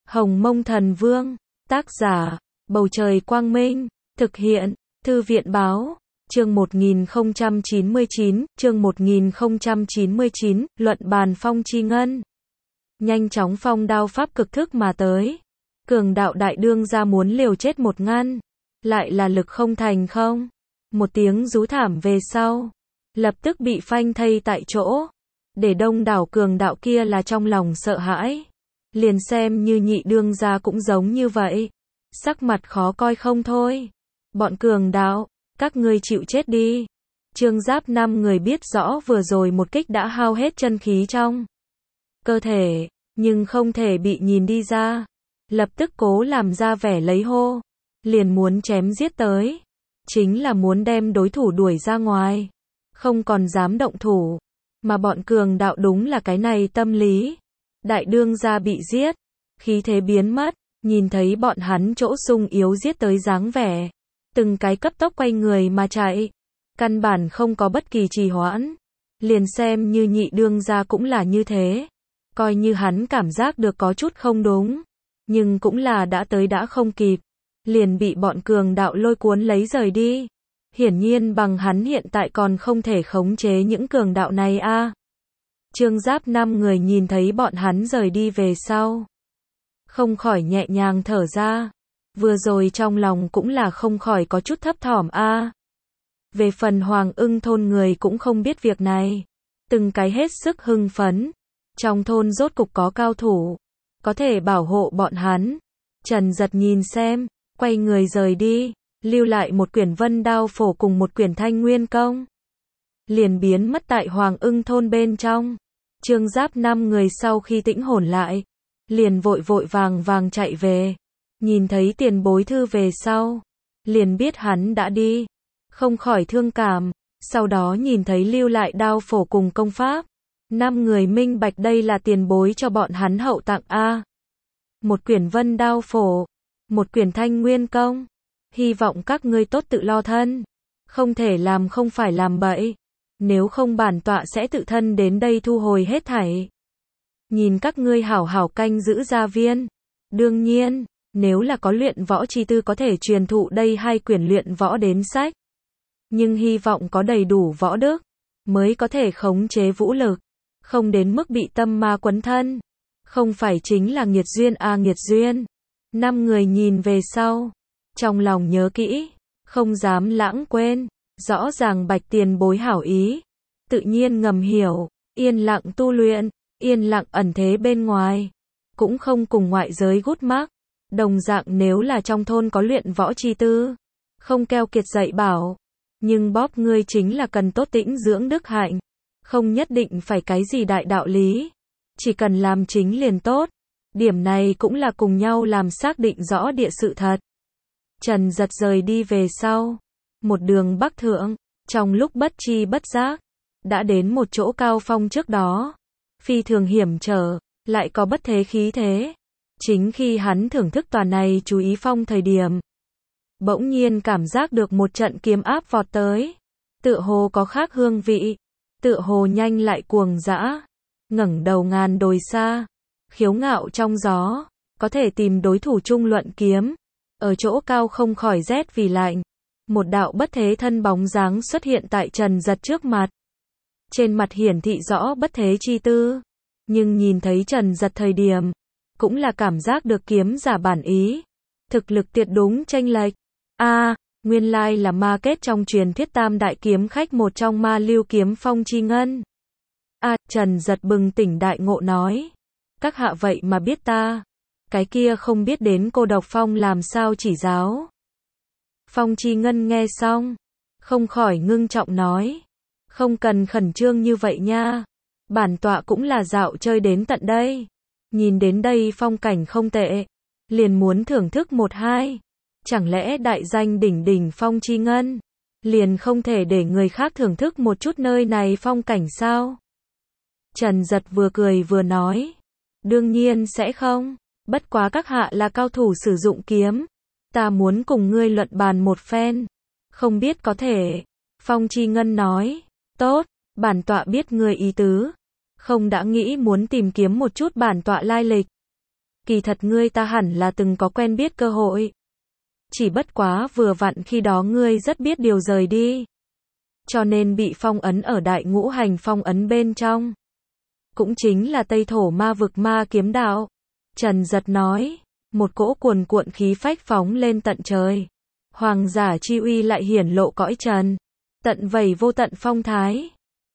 Hồng Mông Thần Vương, tác giả, Bầu Trời Quang Minh, thực hiện, Thư viện Báo, chương 1099, luận bàn phong chi ngân. Nhanh chóng phong đao pháp cực thức mà tới. Cường đạo đại đương gia muốn liều chết một ngăn. Lại là lực không thành không. Một tiếng rú thảm về sau. Lập tức bị phanh thây tại chỗ. Để đông đảo cường đạo kia là trong lòng sợ hãi. Liền xem như nhị đương gia cũng giống như vậy. Sắc mặt khó coi không thôi. Bọn cường đạo, các ngươi chịu chết đi. Trương Giáp 5 người biết rõ vừa rồi một kích đã hao hết chân khí trong cơ thể, nhưng không thể bị nhìn đi ra. Lập tức cố làm ra vẻ lấy hô. Liền muốn chém giết tới. Chính là muốn đem đối thủ đuổi ra ngoài. Không còn dám động thủ. Mà bọn cường đạo đúng là cái này tâm lý. Đại đương gia bị giết. Khí thế biến mất. Nhìn thấy bọn hắn chỗ sung yếu giết tới dáng vẻ. Từng cái cấp tốc quay người mà chạy. Căn bản không có bất kỳ trì hoãn. Liền xem như nhị đương gia cũng là như thế. Coi như hắn cảm giác được có chút không đúng. Nhưng cũng là đã tới đã không kịp. Liền bị bọn cường đạo lôi cuốn lấy rời đi. Hiển nhiên bằng hắn hiện tại còn không thể khống chế những cường đạo này a. Trương Giáp 5 người nhìn thấy bọn hắn rời đi về sau. Không khỏi nhẹ nhàng thở ra. Vừa rồi trong lòng cũng là không khỏi có chút thấp thỏm a. Về phần Hoàng Ưng thôn người cũng không biết việc này. Từng cái hết sức hưng phấn. Trong thôn rốt cục có cao thủ. Có thể bảo hộ bọn hắn. Trần Giật nhìn xem. Quay người rời đi. Lưu lại một quyển vân đao phổ cùng một quyển thanh nguyên công. Liền biến mất tại Hoàng Ưng thôn bên trong. Trương Giáp 5 người sau khi tĩnh hồn lại. Liền vội vội vàng vàng chạy về. Nhìn thấy tiền bối thư về sau. Liền biết hắn đã đi. Không khỏi thương cảm. Sau đó nhìn thấy lưu lại đao phổ cùng công pháp. 5 người minh bạch đây là tiền bối cho bọn hắn hậu tặng a. Một quyển vân đao phổ. Một quyển thanh nguyên công. Hy vọng các ngươi tốt tự lo thân. Không thể làm không phải làm bậy. Nếu không bản tọa sẽ tự thân đến đây thu hồi hết thảy. Nhìn các ngươi hảo hảo canh giữ gia viên. Đương nhiên, nếu là có luyện võ chi tư có thể truyền thụ đây hai quyển luyện võ đến sách. Nhưng hy vọng có đầy đủ võ đức. Mới có thể khống chế vũ lực. Không đến mức bị tâm ma quấn thân. Không phải chính là nghiệt duyên a nghiệt duyên. 5 người nhìn về sau. Trong lòng nhớ kỹ. Không dám lãng quên. Rõ ràng bạch tiền bối hảo ý. Tự nhiên ngầm hiểu. Yên lặng tu luyện. Yên lặng ẩn thế bên ngoài. Cũng không cùng ngoại giới gút mắc. Đồng dạng nếu là trong thôn có luyện võ chi tư. Không keo kiệt dạy bảo. Nhưng bóp ngươi chính là cần tốt tĩnh dưỡng đức hạnh. Không nhất định phải cái gì đại đạo lý. Chỉ cần làm chính liền tốt. Điểm này cũng là cùng nhau làm xác định rõ địa sự thật. Trần Giật rời đi về sau. Một đường bắc thượng. Trong lúc bất chi bất giác. Đã đến một chỗ cao phong trước đó. Phi thường hiểm trở. Lại có bất thế khí thế. Chính khi hắn thưởng thức tòa này chú ý phong thời điểm. Bỗng nhiên cảm giác được một trận kiếm áp vọt tới. Tựa hồ có khác hương vị. Tựa hồ nhanh lại cuồng dã. Ngẩng đầu ngàn đồi xa. Khiếu ngạo trong gió. Có thể tìm đối thủ chung luận kiếm. Ở chỗ cao không khỏi rét vì lạnh. Một đạo bất thế thân bóng dáng xuất hiện tại Trần Giật trước mặt. Trên mặt hiển thị rõ bất thế chi tư. Nhưng nhìn thấy Trần Giật thời điểm. Cũng là cảm giác được kiếm giả bản ý. Thực lực tuyệt đúng chênh lệch. Nguyên lai là ma kết trong truyền thuyết tam đại kiếm khách một trong Ma Lưu Kiếm Phong chi ngân. Trần Giật bừng tỉnh đại ngộ nói. Các hạ vậy mà biết ta. Cái kia không biết đến cô độc phong làm sao chỉ giáo. Phong chi ngân nghe xong. Không khỏi ngưng trọng nói. Không cần khẩn trương như vậy nha. Bản tọa cũng là dạo chơi đến tận đây. Nhìn đến đây phong cảnh không tệ. Liền muốn thưởng thức một hai. Chẳng lẽ đại danh đỉnh đỉnh phong chi ngân. Liền không thể để người khác thưởng thức một chút nơi này phong cảnh sao? Trần Giật vừa cười vừa nói. Đương nhiên sẽ không. Bất quá các hạ là cao thủ sử dụng kiếm. Ta muốn cùng ngươi luận bàn một phen. Không biết có thể. Phong chi ngân nói. Tốt, bản tọa biết ngươi ý tứ. Không đã nghĩ muốn tìm kiếm một chút bản tọa lai lịch. Kỳ thật ngươi ta hẳn là từng có quen biết cơ hội. Chỉ bất quá vừa vặn khi đó ngươi rất biết điều rời đi. Cho nên bị phong ấn ở đại ngũ hành phong ấn bên trong. Cũng chính là Tây Thổ ma vực ma kiếm đạo. Trần Giật nói, một cỗ cuồn cuộn khí phách phóng lên tận trời. Hoàng giả chi uy lại hiển lộ cõi trần. Tận vầy vô tận phong thái.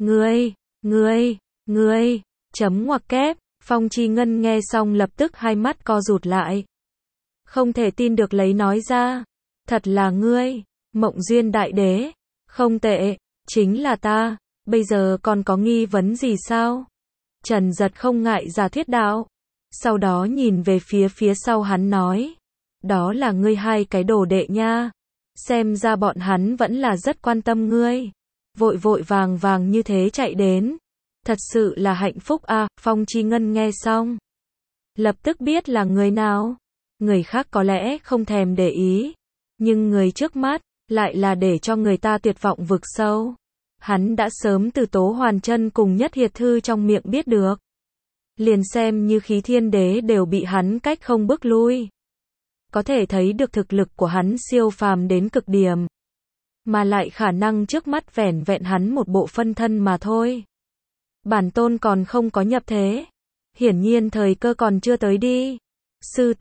Ngươi, chấm ngoặc kép, Phong Chi Ngân nghe xong lập tức hai mắt co rụt lại. Không thể tin được lấy nói ra. Thật là ngươi, Mộng Duyên Đại Đế. Không tệ, chính là ta, bây giờ còn có nghi vấn gì sao? Trần Giật không ngại giả thuyết đạo. Sau đó nhìn về phía sau hắn nói. Đó là ngươi hai cái đồ đệ nha. Xem ra bọn hắn vẫn là rất quan tâm ngươi. Vội vàng như thế chạy đến. Thật sự là hạnh phúc à, Phong Chi Ngân nghe xong. Lập tức biết là người nào. Người khác có lẽ không thèm để ý. Nhưng người trước mắt, lại là để cho người ta tuyệt vọng vực sâu. Hắn đã sớm từ Tố Hoàn Chân cùng Nhất Hiệt Thư trong miệng biết được. Liền xem như Khí Thiên Đế đều bị hắn cách không bước lui. Có thể thấy được thực lực của hắn siêu phàm đến cực điểm. Mà lại khả năng trước mắt vẻn vẹn hắn một bộ phân thân mà thôi. Bản tôn còn không có nhập thế. Hiển nhiên thời cơ còn chưa tới đi. Sư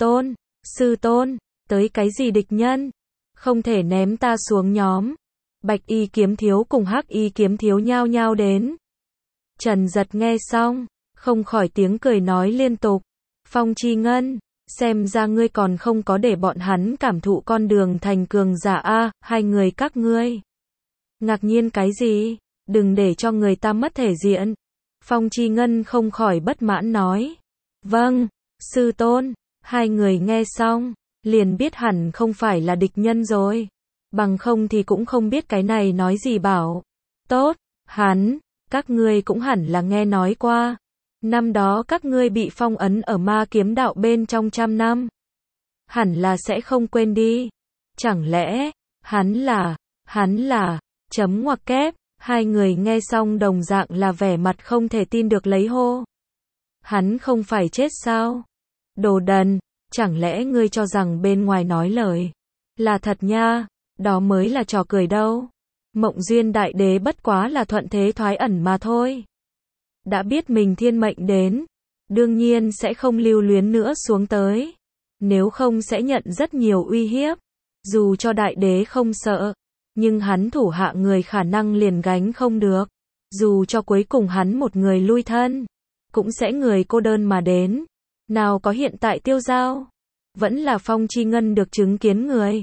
tôn, tới cái gì địch nhân? Không thể ném ta xuống nhóm. Bạch y kiếm thiếu cùng hắc y kiếm thiếu nhao nhao đến. Trần Giật nghe xong, không khỏi tiếng cười nói liên tục. Phong Chi Ngân, xem ra ngươi còn không có để bọn hắn cảm thụ con đường thành cường giả a, hai người các ngươi. Ngạc nhiên cái gì? Đừng để cho người ta mất thể diện. Phong Chi Ngân không khỏi bất mãn nói. Vâng, sư tôn. Hai người nghe xong, liền biết hẳn không phải là địch nhân rồi. Bằng không thì cũng không biết cái này nói gì bảo. Tốt, các ngươi cũng hẳn là nghe nói qua. Năm đó các ngươi bị phong ấn ở ma kiếm đạo bên trong 100 năm. Hẳn là sẽ không quên đi. Chẳng lẽ, hắn là, chấm ngoặc kép, hai người nghe xong đồng dạng là vẻ mặt không thể tin được lấy hô. Hắn không phải chết sao? Đồ đần, chẳng lẽ ngươi cho rằng bên ngoài nói lời là thật nha, đó mới là trò cười đâu. Mộng Duyên Đại Đế bất quá là thuận thế thoái ẩn mà thôi. Đã biết mình thiên mệnh đến, đương nhiên sẽ không lưu luyến nữa xuống tới. Nếu không sẽ nhận rất nhiều uy hiếp. Dù cho Đại Đế không sợ, nhưng hắn thủ hạ người khả năng liền gánh không được. Dù cho cuối cùng hắn một người lui thân, cũng sẽ người cô đơn mà đến. Nào có hiện tại Tiêu Giao, vẫn là Phong Chi Ngân được chứng kiến người.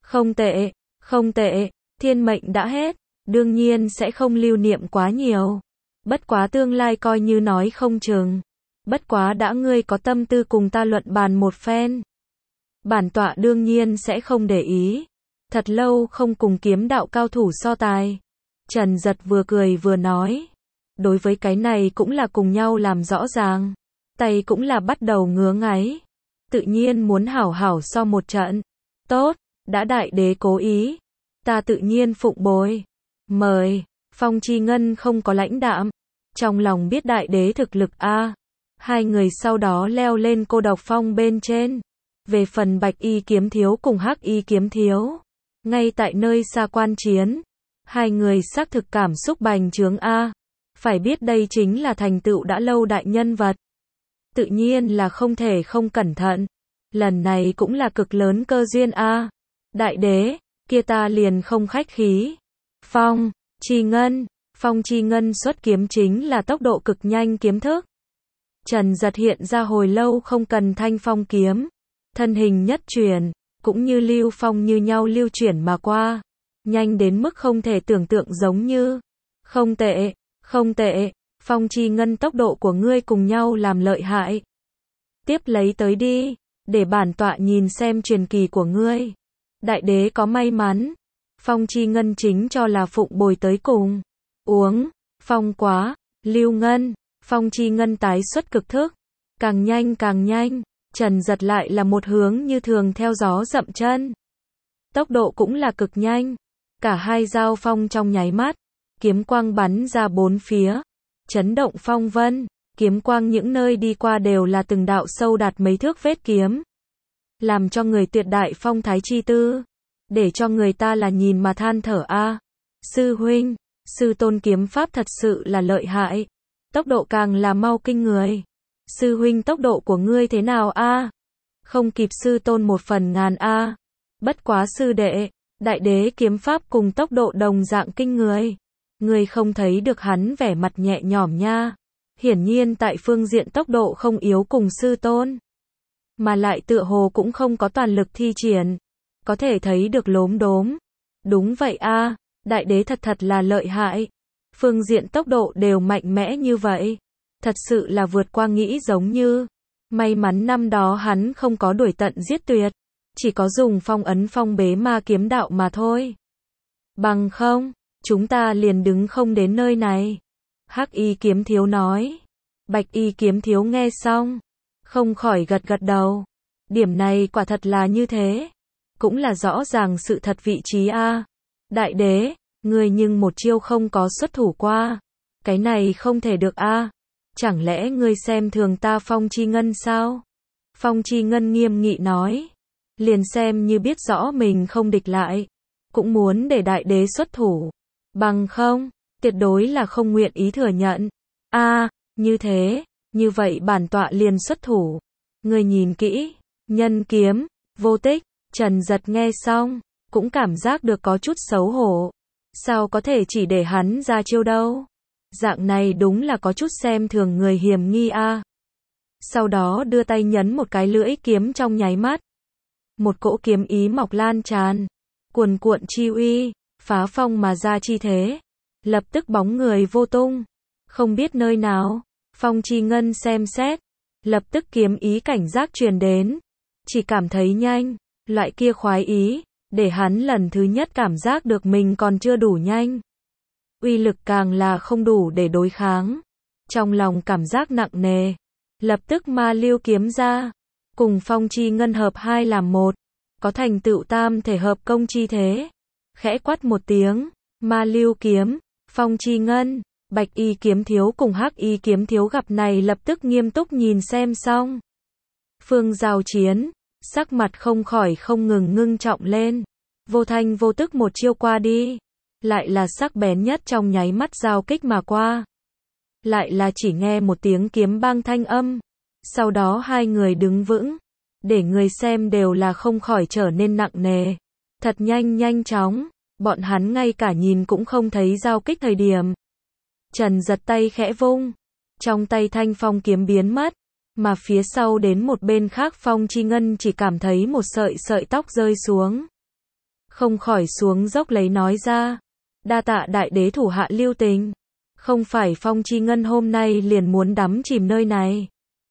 Không tệ, thiên mệnh đã hết, đương nhiên sẽ không lưu niệm quá nhiều. Bất quá tương lai coi như nói không chừng. Bất quá đã ngươi có tâm tư cùng ta luận bàn một phen. Bản tọa đương nhiên sẽ không để ý. Thật lâu không cùng kiếm đạo cao thủ so tài. Trần Giật vừa cười vừa nói. Đối với cái này cũng là cùng nhau làm rõ ràng. Tay cũng là bắt đầu ngứa ngáy. Tự nhiên muốn hảo hảo so một trận. Tốt, đã Đại Đế cố ý. Ta tự nhiên phụng bồi. Mời. Phong Chi Ngân không có lãnh đạm. Trong lòng biết Đại Đế thực lực a. Hai người sau đó leo lên cô độc phong bên trên. Về phần Bạch y kiếm thiếu cùng hắc y kiếm thiếu, ngay tại nơi xa quan chiến, hai người xác thực cảm xúc bành trướng a. Phải biết đây chính là thành tựu đã lâu đại nhân vật. Tự nhiên là không thể không cẩn thận. Lần này cũng là cực lớn cơ duyên a. Đại Đế, kia ta liền không khách khí. Phong Chi Ngân xuất kiếm chính là tốc độ cực nhanh kiếm thức. Trần Giật hiện ra hồi lâu không cần thanh phong kiếm. Thân hình nhất chuyển, cũng như lưu phong như nhau lưu chuyển mà qua. Nhanh đến mức không thể tưởng tượng giống như. Không tệ, Phong Chi Ngân tốc độ của ngươi cùng nhau làm lợi hại. Tiếp lấy tới đi, để bản tọa nhìn xem truyền kỳ của ngươi. Đại Đế có may mắn. Phong Chi Ngân chính cho là phụng bồi tới cùng. Uống, phong quá, lưu ngân, Phong Chi Ngân tái xuất cực thức. Càng nhanh, Trần Giật lại là một hướng như thường theo gió dậm chân. Tốc độ cũng là cực nhanh. Cả hai giao phong trong nháy mắt. Kiếm quang bắn ra bốn phía. Chấn động phong vân. kiếm quang những nơi đi qua đều là từng đạo sâu đạt mấy thước vết kiếm, làm cho người tuyệt đại phong thái chi tư, để cho người ta là nhìn mà than thở a. Sư huynh, sư tôn kiếm pháp thật sự là lợi hại, tốc độ càng là mau kinh người. Sư huynh tốc độ của ngươi thế nào a? Không kịp sư tôn 1/1000 a. Bất quá sư đệ, đại đế kiếm pháp cùng tốc độ đồng dạng kinh người. Ngươi không thấy được hắn vẻ mặt nhẹ nhõm nha. Hiển nhiên tại phương diện tốc độ không yếu cùng sư tôn, mà lại tựa hồ cũng không có toàn lực thi triển, có thể thấy được lốm đốm. Đúng vậy a, đại đế thật là lợi hại. Phương diện tốc độ đều mạnh mẽ như vậy, thật sự là vượt qua nghĩ giống như. May mắn năm đó hắn không có đuổi tận giết tuyệt, chỉ có dùng phong ấn phong bế ma kiếm đạo mà thôi. Bằng không, chúng ta liền đứng không đến nơi này. Hắc y kiếm thiếu nói. Bạch y kiếm thiếu nghe xong, không khỏi gật gật đầu. Điểm này quả thật là như thế. Cũng là rõ ràng sự thật vị trí a. Đại đế, ngươi nhưng một chiêu không có xuất thủ qua. Cái này không thể được a. Chẳng lẽ ngươi xem thường ta Phong Chi Ngân sao? Phong Chi Ngân nghiêm nghị nói. Liền xem như biết rõ mình không địch lại, cũng muốn để đại đế xuất thủ. Bằng không, tuyệt đối là không nguyện ý thừa nhận. A, như thế, như vậy bản tọa liền xuất thủ. Ngươi nhìn kỹ, nhân kiếm, vô tích. Trần Giật nghe xong, cũng cảm giác được có chút xấu hổ. Sao có thể chỉ để hắn ra chiêu đâu? Dạng này đúng là có chút xem thường người hiểm nghi a. Sau đó đưa tay nhấn một cái lưỡi kiếm trong nháy mắt. Một cỗ kiếm ý mọc lan tràn, cuồn cuộn chi uy, phá phong mà ra chi thế. Lập tức bóng người vô tung, không biết nơi nào. Phong Chi Ngân xem xét, lập tức kiếm ý cảnh giác truyền đến. Chỉ cảm thấy nhanh, loại kia khoái ý, để hắn lần thứ nhất cảm giác được mình còn chưa đủ nhanh. Uy lực càng là không đủ để đối kháng. Trong lòng cảm giác nặng nề, lập tức ma lưu kiếm ra, cùng Phong Chi Ngân hợp hai làm một, có thành tựu tam thể hợp công chi thế. Khẽ quát một tiếng, ma lưu kiếm, Phong Chi Ngân, Bạch y kiếm thiếu cùng Hắc y kiếm thiếu gặp này lập tức nghiêm túc nhìn xem xong. Phương giao chiến, sắc mặt không khỏi không ngừng ngưng trọng lên. Vô thanh vô tức một chiêu qua đi, lại là sắc bén nhất trong nháy mắt giao kích mà qua. Lại là chỉ nghe một tiếng kiếm bang thanh âm. Sau đó hai người đứng vững, để người xem đều là không khỏi trở nên nặng nề. Thật nhanh chóng, bọn hắn ngay cả nhìn cũng không thấy giao kích thời điểm. Trần Giật tay khẽ vung, trong tay thanh phong kiếm biến mất, mà phía sau đến một bên khác Phong Chi Ngân chỉ cảm thấy một sợi tóc rơi xuống. Không khỏi xuống dốc lấy nói ra, đa tạ đại đế thủ hạ lưu tình, không phải Phong Chi Ngân hôm nay liền muốn đắm chìm nơi này.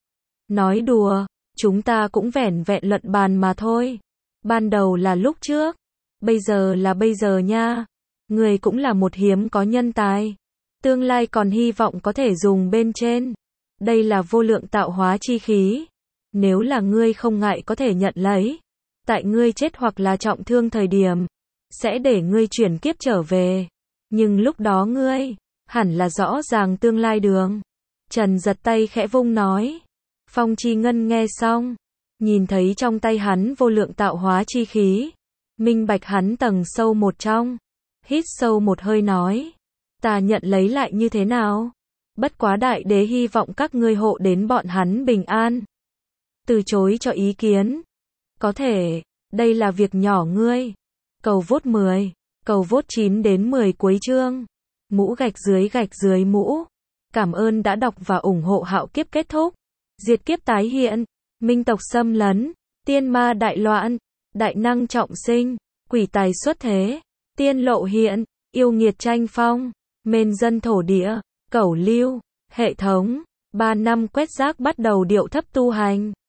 Nói đùa, chúng ta cũng vẻn vẹn luận bàn mà thôi. Ban đầu là lúc trước, bây giờ là bây giờ nha. Người cũng là một hiếm có nhân tài, tương lai còn hy vọng có thể dùng bên trên. Đây là vô lượng tạo hóa chi khí. Nếu là ngươi không ngại có thể nhận lấy. Tại ngươi chết hoặc là trọng thương thời điểm, sẽ để ngươi chuyển kiếp trở về. Nhưng lúc đó ngươi, hẳn là rõ ràng tương lai đường. Trần Giật tay khẽ vung nói. Phong Chi Ngân nghe xong, nhìn thấy trong tay hắn vô lượng tạo hóa chi khí, minh bạch hắn tầng sâu một trong. Hít sâu một hơi nói. Ta nhận lấy lại như thế nào? Bất quá đại đế hy vọng các ngươi hộ đến bọn hắn bình an. Từ chối cho ý kiến. Có thể, đây là việc nhỏ ngươi. Cầu vote 10, cầu vote 9 đến 10 cuối chương. Mũ gạch dưới mũ. Cảm ơn đã đọc và ủng hộ Hạo Kiếp kết thúc. Diệt kiếp tái hiện, minh tộc xâm lấn, tiên ma đại loạn, đại năng trọng sinh, quỷ tài xuất thế, tiên lộ hiện, yêu nghiệt tranh phong, mên dân thổ địa, cẩu lưu, hệ thống, 3 năm quét rác bắt đầu điệu thấp tu hành.